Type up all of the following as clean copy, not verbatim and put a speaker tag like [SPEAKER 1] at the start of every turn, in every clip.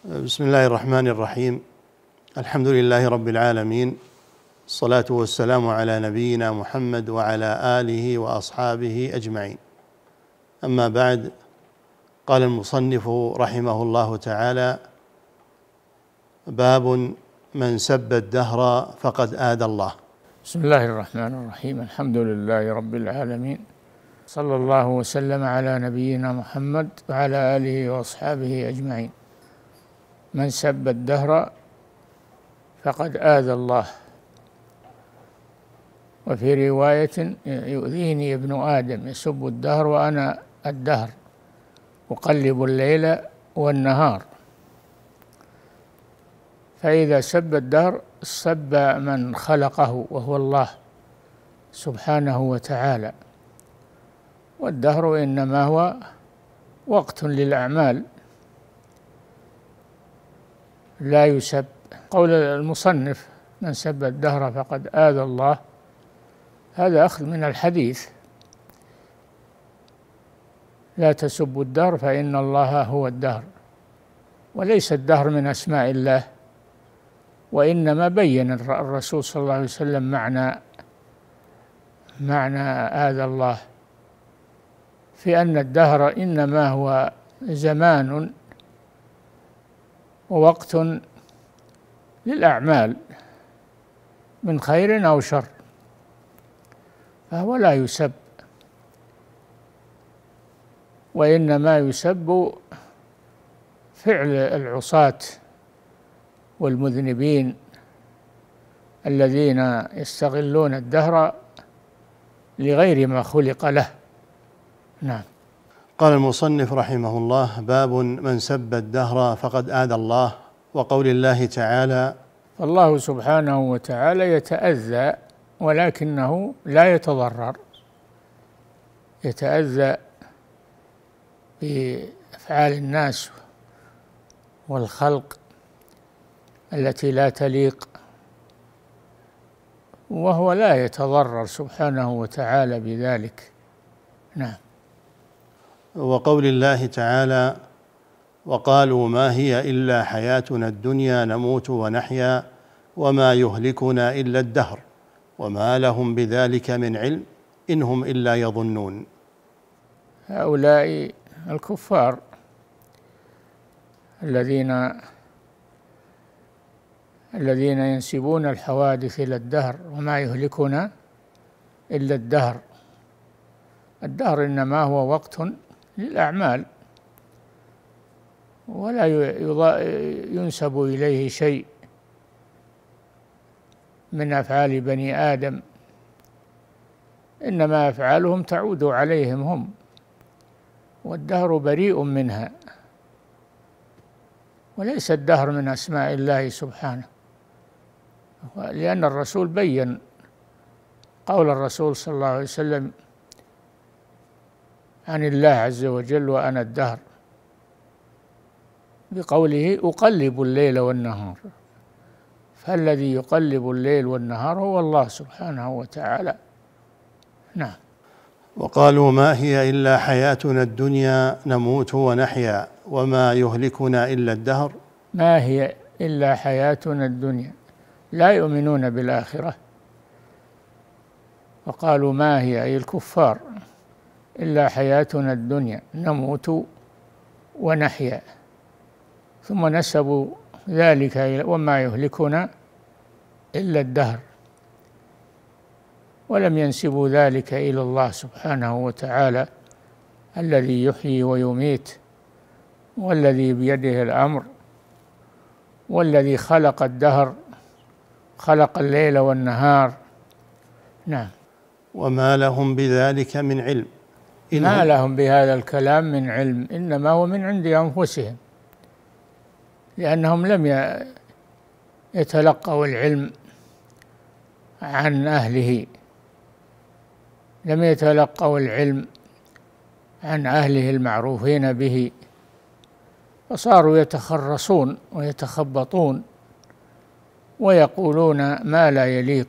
[SPEAKER 1] بسم الله الرحمن الرحيم. الحمد لله رب العالمين، الصلاة والسلام على نبينا محمد وعلى آله وأصحابه أجمعين. أما بعد، قال المصنف رحمه الله تعالى: باب من سب الدهر فقد آذى الله.
[SPEAKER 2] بسم الله الرحمن الرحيم. الحمد لله رب العالمين، صلى الله وسلم على نبينا محمد وعلى آله وأصحابه أجمعين. من سب الدهر فقد آذى الله. وفي رواية: يؤذيني ابن آدم يسب الدهر وأنا الدهر أقلب الليل والنهار. فإذا سب الدهر سب من خلقه وهو الله سبحانه وتعالى، والدهر إنما هو وقت للأعمال لا يسب. قول المصنف: من سب الدهر فقد آذى الله، هذا أخذ من الحديث: لا تسبوا الدهر فإن الله هو الدهر. وليس الدهر من أسماء الله، وإنما بين الرسول صلى الله عليه وسلم معنى آذى الله، في أن الدهر إنما هو زمان ووقت للأعمال من خير أو شر، فهو لا يسب، وإنما يسب فعل العصاة والمذنبين الذين يستغلون الدهر لغير ما خلق له. نعم.
[SPEAKER 1] قال المصنف رحمه الله: باب من سب الدهر فقد آذى الله. وقول الله تعالى:
[SPEAKER 2] الله سبحانه وتعالى يتأذى ولكنه لا يتضرر، يتأذى بأفعال الناس والخلق التي لا تليق، وهو لا يتضرر سبحانه وتعالى بذلك. نعم.
[SPEAKER 1] وقول الله تعالى: وقالوا ما هي إلا حياتنا الدنيا نموت ونحيا وما يهلكنا إلا الدهر وما لهم بذلك من علم إن هم إلا يظنون.
[SPEAKER 2] هؤلاء الكفار الذين ينسبون الحوادث إلى الدهر، وما يهلكنا إلا الدهر. الدهر إنما هو وقت للأعمال، ولا ينسب إليه شيء من أفعال بني آدم، إنما أفعالهم تعود عليهم هم، والدهر بريء منها، وليس الدهر من أسماء الله سبحانه، لأن الرسول بين قول الرسول صلى الله عليه وسلم عن الله عز وجل: وأنا الدهر، بقوله: أقلب الليل والنهار. فالذي يقلب الليل والنهار هو الله سبحانه وتعالى. نعم.
[SPEAKER 1] وقالوا ما هي إلا حياتنا الدنيا نموت ونحيا وما يهلكنا إلا الدهر.
[SPEAKER 2] ما هي إلا حياتنا الدنيا، لا يؤمنون بالآخرة. وقالوا ما هي، أي الكفار، إلا حياتنا الدنيا نموت ونحيا، ثم نسبوا ذلك وما يهلكنا إلا الدهر، ولم ينسبوا ذلك إلى الله سبحانه وتعالى الذي يحيي ويميت، والذي بيده الأمر، والذي خلق الدهر، خلق الليل والنهار. نعم.
[SPEAKER 1] وما لهم بذلك من علم.
[SPEAKER 2] ما لهم بهذا الكلام من علم، إنما هو من عند أنفسهم، لأنهم لم يتلقوا العلم عن أهله، لم يتلقوا العلم عن أهله المعروفين به، فصاروا يتخرصون ويتخبطون ويقولون ما لا يليق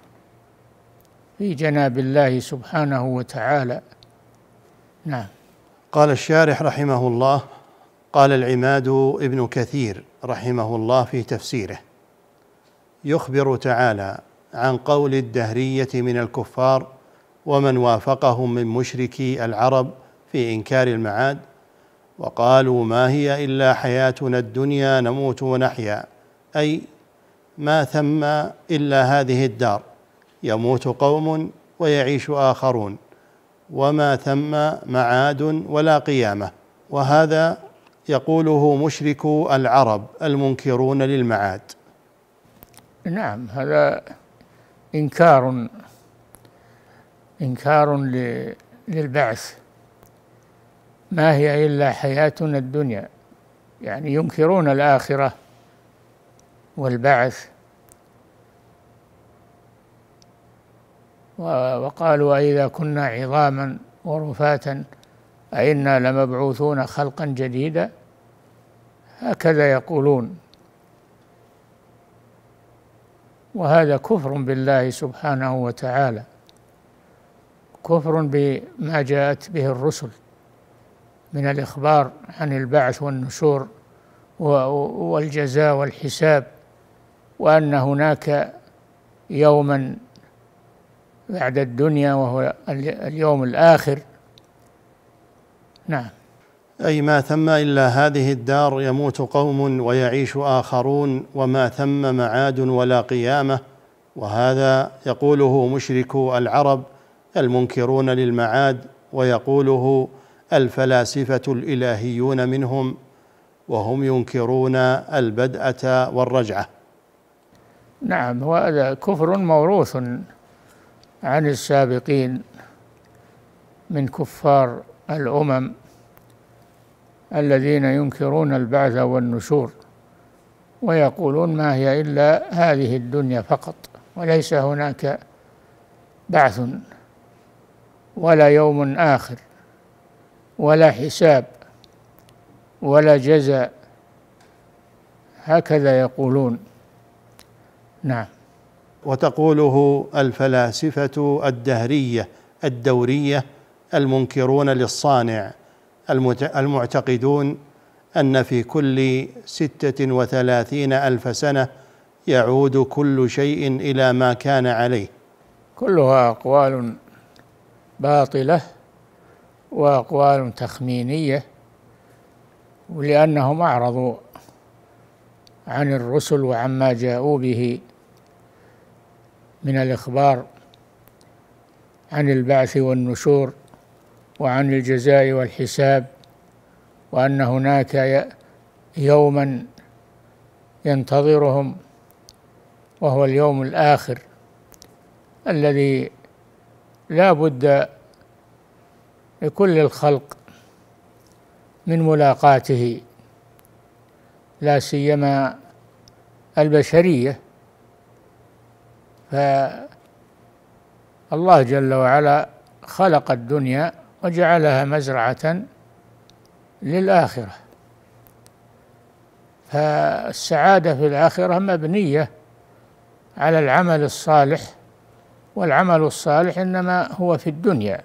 [SPEAKER 2] في جناب الله سبحانه وتعالى. نعم.
[SPEAKER 1] قال الشارح رحمه الله: قال العماد ابن كثير رحمه الله في تفسيره: يخبر تعالى عن قول الدهرية من الكفار ومن وافقهم من مشركي العرب في إنكار المعاد، وقالوا: ما هي إلا حياتنا الدنيا نموت ونحيا، أي ما ثم إلا هذه الدار، يموت قوم ويعيش آخرون، وما ثم معاد ولا قيامة. وهذا يقوله مشركو العرب المنكرون للمعاد.
[SPEAKER 2] نعم، هذا إنكار للبعث. ما هي إلا حياتنا الدنيا، يعني ينكرون الآخرة والبعث. وقالوا: أئذا كنا عظاما ورفاتا أئنا لمبعوثون خلقا جديدا. هكذا يقولون، وهذا كفر بالله سبحانه وتعالى، كفر بما جاءت به الرسل من الإخبار عن البعث والنشور والجزاء والحساب، وأن هناك يوما بعد الدنيا وهو اليوم الآخر. نعم.
[SPEAKER 1] أي ما ثم إلا هذه الدار، يموت قوم ويعيش آخرون، وما ثم معاد ولا قيامة. وهذا يقوله مشركو العرب المنكرون للمعاد، ويقوله الفلاسفة الإلهيون منهم، وهم ينكرون البدءة والرجعة.
[SPEAKER 2] نعم، وهذا كفر موروث عن السابقين من كفار الأمم الذين ينكرون البعث والنشور، ويقولون: ما هي إلا هذه الدنيا فقط، وليس هناك بعث ولا يوم آخر ولا حساب ولا جزاء. هكذا يقولون. نعم.
[SPEAKER 1] وتقوله الفلاسفة الدهرية الدورية المنكرون للصانع، المعتقدون أن في كل 36,000 سنة يعود كل شيء إلى ما كان عليه.
[SPEAKER 2] كلها أقوال باطلة وأقوال تخمينية، ولأنهم أعرضوا عن الرسل وعما جاءوا به من الإخبار عن البعث والنشور وعن الجزاء والحساب، وأن هناك يوما ينتظرهم وهو اليوم الآخر الذي لا بد لكل الخلق من ملاقاته، لا سيما البشرية. فالله جل وعلا خلق الدنيا وجعلها مزرعة للآخرة، فالسعادة في الآخرة مبنية على العمل الصالح، والعمل الصالح إنما هو في الدنيا،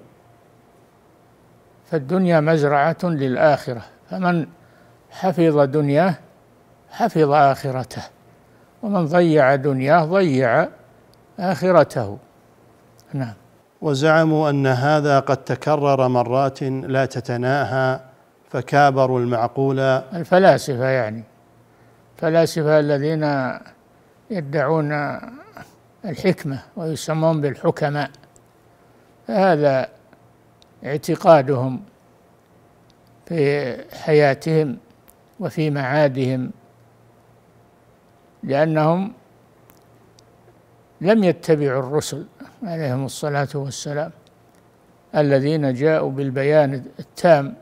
[SPEAKER 2] فالدنيا مزرعة للآخرة، فمن حفظ دنياه حفظ آخرته، ومن ضيع دنياه ضيع آخرته. نعم.
[SPEAKER 1] وزعموا أن هذا قد تكرر مرات لا تتناهى، فكابروا المعقول.
[SPEAKER 2] الفلاسفة، يعني الفلاسفة الذين يدعون الحكمة ويسمون بالحكماء، هذا اعتقادهم في حياتهم وفي معادهم، لأنهم لم يتبعوا الرسل عليهم الصلاة والسلام الذين جاءوا بالبيان التام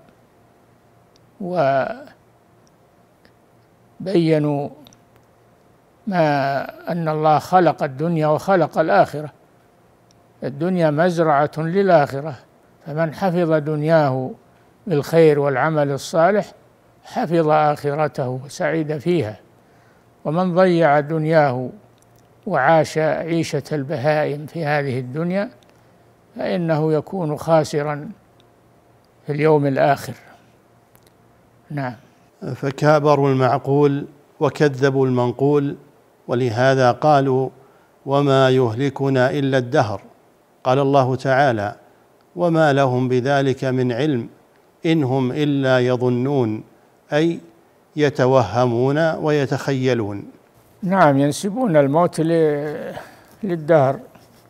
[SPEAKER 2] وبينوا ما أن الله خلق الدنيا وخلق الآخرة. الدنيا مزرعة للآخرة، فمن حفظ دنياه بالخير والعمل الصالح حفظ آخرته وسعيد فيها، ومن ضيع دنياه وعاش عيشة البهائم في هذه الدنيا فإنه يكون خاسرا في اليوم الآخر. نعم.
[SPEAKER 1] فكابروا المعقول وكذبوا المنقول، ولهذا قالوا: وما يهلكنا إلا الدهر. قال الله تعالى: وما لهم بذلك من علم إن هم إلا يظنون، أي يتوهمون ويتخيلون.
[SPEAKER 2] نعم، ينسبون الموت للدهر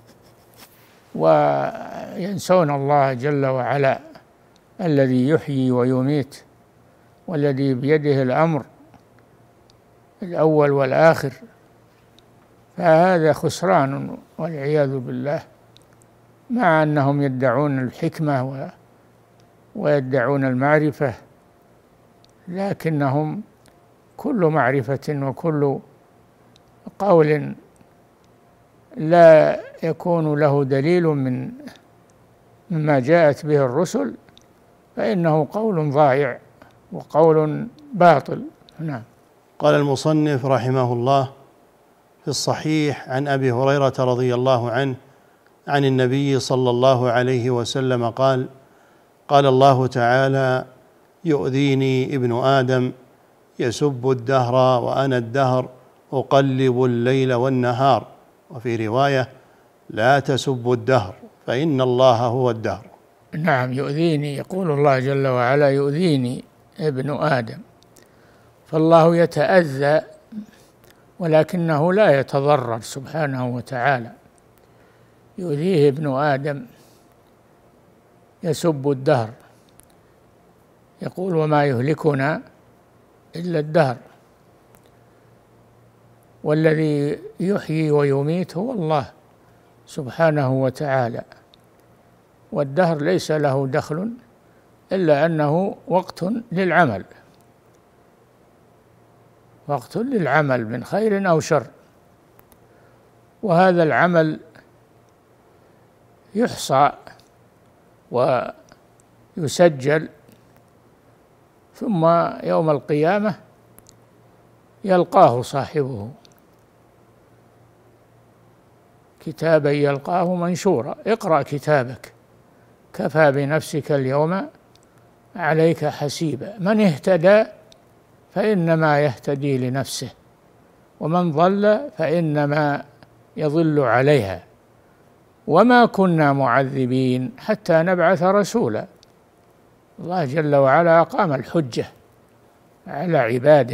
[SPEAKER 2] وينسون الله جل وعلا الذي يحيي ويميت، والذي بيده الأمر الأول والآخر. فهذا خسران والعياذ بالله، مع أنهم يدعون الحكمة ويدعون المعرفة، لكنهم كل معرفة وكل قول لا يكون له دليل مما جاءت به الرسل فإنه قول ضائع وقول باطل. نعم.
[SPEAKER 1] قال المصنف رحمه الله: في الصحيح عن أبي هريرة رضي الله عنه عن النبي صلى الله عليه وسلم قال: قال الله تعالى: يؤذيني ابن آدم يسب الدهر وأنا الدهر أقلب الليل والنهار. وفي رواية: لا تسبوا الدهر فإن الله هو الدهر.
[SPEAKER 2] نعم، يؤذيني، يقول الله جل وعلا: يؤذيني ابن آدم، فالله يتأذى ولكنه لا يتضرر سبحانه وتعالى. يؤذيه ابن آدم يسب الدهر، يقول: وما يهلكنا إلا الدهر، والذي يحيي ويميت هو الله سبحانه وتعالى، والدهر ليس له دخل إلا أنه وقت للعمل، وقت للعمل من خير أو شر، وهذا العمل يحصى ويسجل، ثم يوم القيامة يلقاه صاحبه كتابا يلقاه منشورا: اقرأ كتابك كفى بنفسك اليوم عليك حسيبا، من اهتدى فإنما يهتدي لنفسه، ومن ضل فإنما يضل عليها، وما كنا معذبين حتى نبعث رسولا. الله جل وعلا أقام الحجة على عباده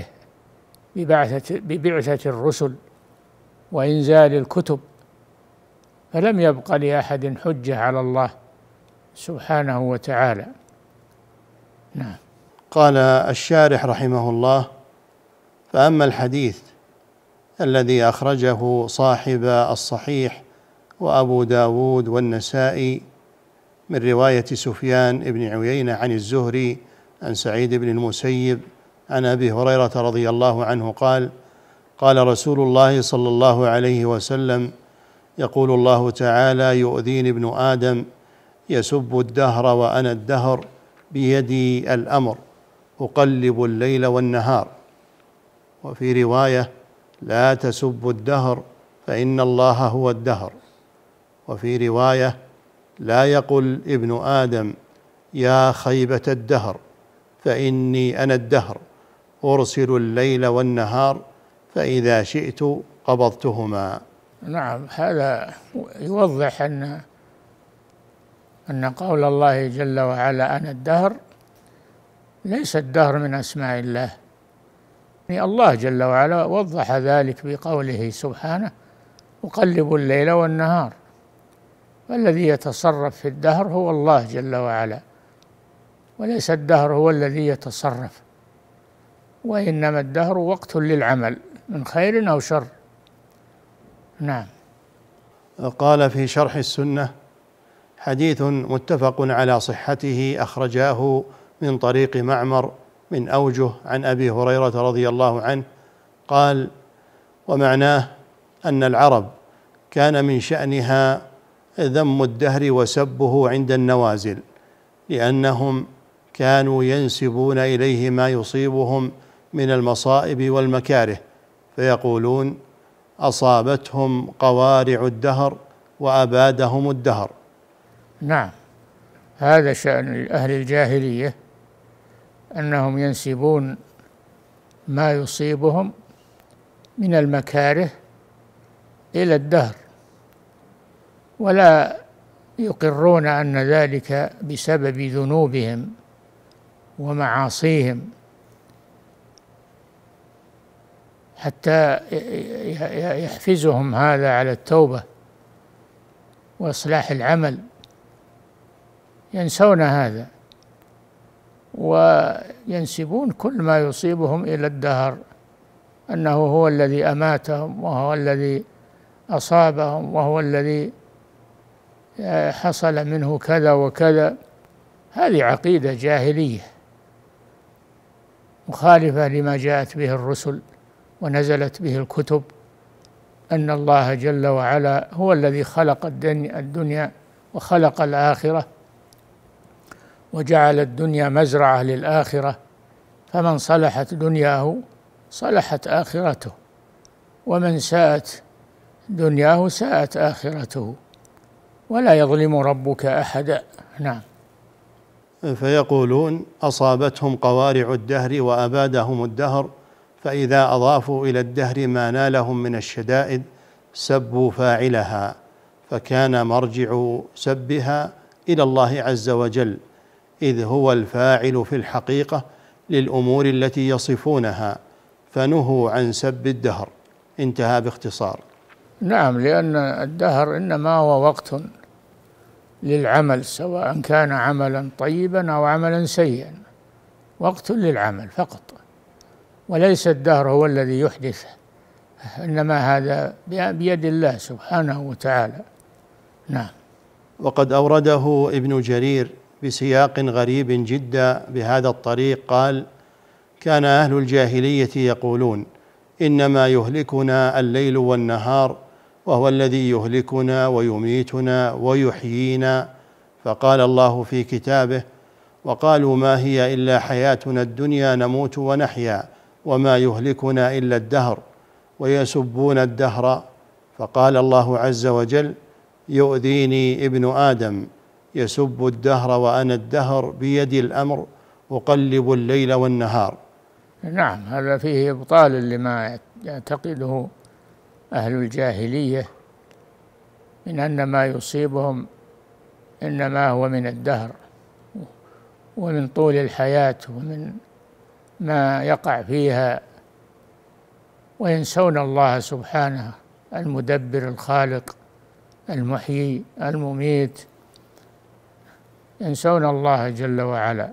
[SPEAKER 2] ببعثة الرسل وإنزال الكتب، فلم يبق لأحد حجة على الله سبحانه وتعالى. نعم.
[SPEAKER 1] قال الشارح رحمه الله: فأما الحديث الذي أخرجه صاحب الصحيح وأبو داود والنسائي من رواية سفيان بن عيينة عن الزهري عن سعيد بن المسيب عن أبي هريرة رضي الله عنه قال: قال رسول الله صلى الله عليه وسلم: يقول الله تعالى: يؤذيني ابن آدم يسب الدهر وأنا الدهر بيدي الأمر أقلب الليل والنهار. وفي رواية: لا تسبوا الدهر فإن الله هو الدهر. وفي رواية: لا يقل ابن آدم يا خيبة الدهر فإني أنا الدهر أرسل الليل والنهار فإذا شئت قبضتهما.
[SPEAKER 2] نعم، هذا يوضح أن قول الله جل وعلا أنا الدهر ليس الدهر من أسماء الله، يعني الله جل وعلا وضح ذلك بقوله سبحانه: أقلب الليل والنهار، والذي يتصرف في الدهر هو الله جل وعلا، وليس الدهر هو الذي يتصرف، وإنما الدهر وقت للعمل من خير أو شر. نعم.
[SPEAKER 1] قال في شرح السنة: حديث متفق على صحته أخرجاه من طريق معمر من أوجه عن أبي هريرة رضي الله عنه قال: ومعناه أن العرب كان من شأنها ذم الدهر وسبه عند النوازل، لأنهم كانوا ينسبون إليه ما يصيبهم من المصائب والمكاره، فيقولون: أصابتهم قوارع الدهر وأبادهم الدهر.
[SPEAKER 2] نعم، هذا شأن أهل الجاهلية أنهم ينسبون ما يصيبهم من المكاره إلى الدهر، ولا يقرون أن ذلك بسبب ذنوبهم ومعاصيهم، حتى يحفزهم هذا على التوبة وإصلاح العمل. ينسون هذا وينسبون كل ما يصيبهم إلى الدهر، أنه هو الذي أماتهم، وهو الذي أصابهم، وهو الذي حصل منه كذا وكذا. هذه عقيدة جاهلية مخالفة لما جاءت به الرسل ونزلت به الكتب، أن الله جل وعلا هو الذي خلق الدنيا وخلق الآخرة، وجعل الدنيا مزرعة للآخرة، فمن صلحت دنياه صلحت آخرته، ومن ساءت دنياه ساءت آخرته، ولا يظلم ربك أحدا. نعم.
[SPEAKER 1] فيقولون أصابتهم قوارع الدهر وأبادهم الدهر، فإذا أضافوا إلى الدهر ما نالهم من الشدائد سبوا فاعلها، فكان مرجع سبها إلى الله عز وجل، إذ هو الفاعل في الحقيقة للأمور التي يصفونها، فنهوا عن سب الدهر. انتهى باختصار.
[SPEAKER 2] نعم، لأن الدهر إنما هو وقت للعمل، سواء كان عملا طيبا أو عملا سيئا، وقت للعمل فقط، وليس الدهر هو الذي يحدثه، إنما هذا بيد الله سبحانه وتعالى. نعم.
[SPEAKER 1] وقد أورده ابن جرير بسياق غريب جدا بهذا الطريق، قال: كان أهل الجاهلية يقولون إنما يهلكنا الليل والنهار، وهو الذي يهلكنا ويميتنا ويحيينا، فقال الله في كتابه: وقالوا ما هي إلا حياتنا الدنيا نموت ونحيا وما يهلكنا إلا الدهر ويسبون الدهر، فقال الله عز وجل: يؤذيني ابن آدم يسب الدهر وأنا الدهر بيدي الأمر أقلب الليل والنهار.
[SPEAKER 2] نعم، هذا فيه إبطال لما يعتقده أهل الجاهلية من أن ما يصيبهم إنما هو من الدهر ومن طول الحياة ومن ما يقع فيها، وينسون الله سبحانه المدبر الخالق المحيي المميت، ينسون الله جل وعلا.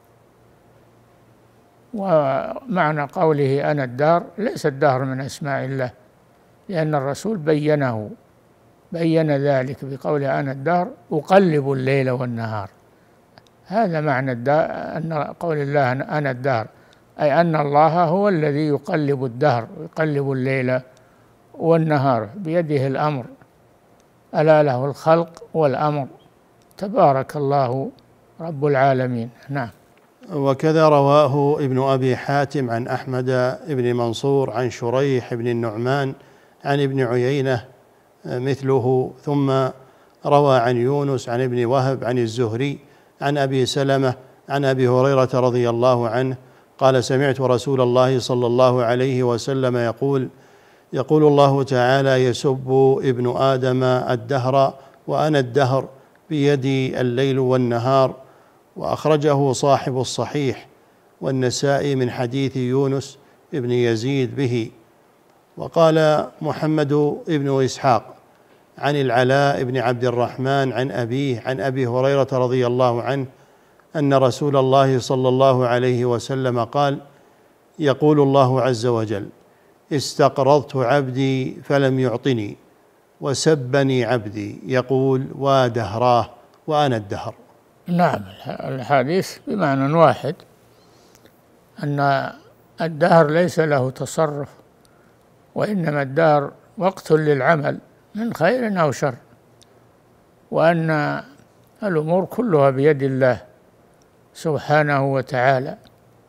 [SPEAKER 2] ومعنى قوله أنا الدهر، ليس الدهر من أسماء الله، لأن الرسول بين ذلك بقوله أنا الدهر أقلب الليل والنهار. هذا معنى أن قول الله أنا الدهر، أي أن الله هو الذي يقلب الدهر، يقلب الليل والنهار، بيده الأمر، ألا له الخلق والأمر، تبارك الله رب العالمين. نعم.
[SPEAKER 1] وكذا رواه ابن أبي حاتم عن أحمد بن منصور عن شريح بن النعمان عن ابن عيينة مثله، ثم روى عن يونس عن ابن وهب عن الزهري عن أبي سلمة عن أبي هريرة رضي الله عنه قال: سمعت رسول الله صلى الله عليه وسلم يقول الله تعالى: يسب ابن آدم الدهر وأنا الدهر بيدي الليل والنهار. وأخرجه صاحب الصحيح والنسائي من حديث يونس ابن يزيد به. وقال محمد بن إسحاق عن العلاء بن عبد الرحمن عن أبيه عن أبي هريرة رضي الله عنه أن رسول الله صلى الله عليه وسلم قال: يقول الله عز وجل: استقرضت عبدي فلم يعطني، وسبني عبدي يقول: ودهراه وأنا الدهر.
[SPEAKER 2] نعم، الحديث بمعنى واحد، أن الدهر ليس له تصرف، وإنما الدهر وقت للعمل من خير أو شر، وأن الأمور كلها بيد الله سبحانه وتعالى.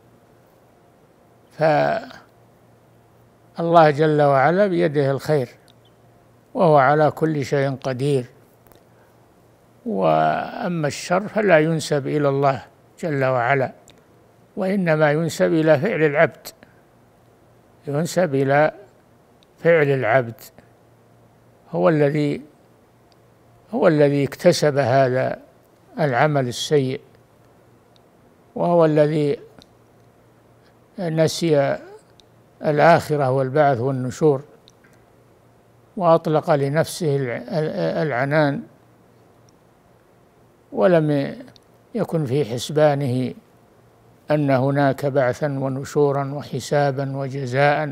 [SPEAKER 2] فالله جل وعلا بيده الخير، وهو على كل شيء قدير. وأما الشر فلا ينسب إلى الله جل وعلا، وإنما ينسب إلى فعل العبد، ينسب إلى فعل العبد، هو الذي اكتسب هذا العمل السيء، وهو الذي نسي الآخرة والبعث والنشور، وأطلق لنفسه العنان، ولم يكن في حسبانه أن هناك بعثا ونشورا وحسابا وجزاء،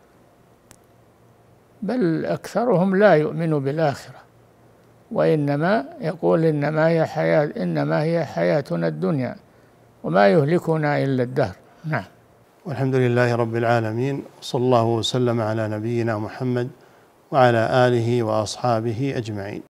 [SPEAKER 2] بل أكثرهم لا يؤمن بالآخرة، وإنما يقول إنما هي حياتنا الدنيا وما يهلكنا إلا الدهر. نعم.
[SPEAKER 1] والحمد لله رب العالمين، صلى الله وسلم على نبينا محمد وعلى آله وأصحابه أجمعين.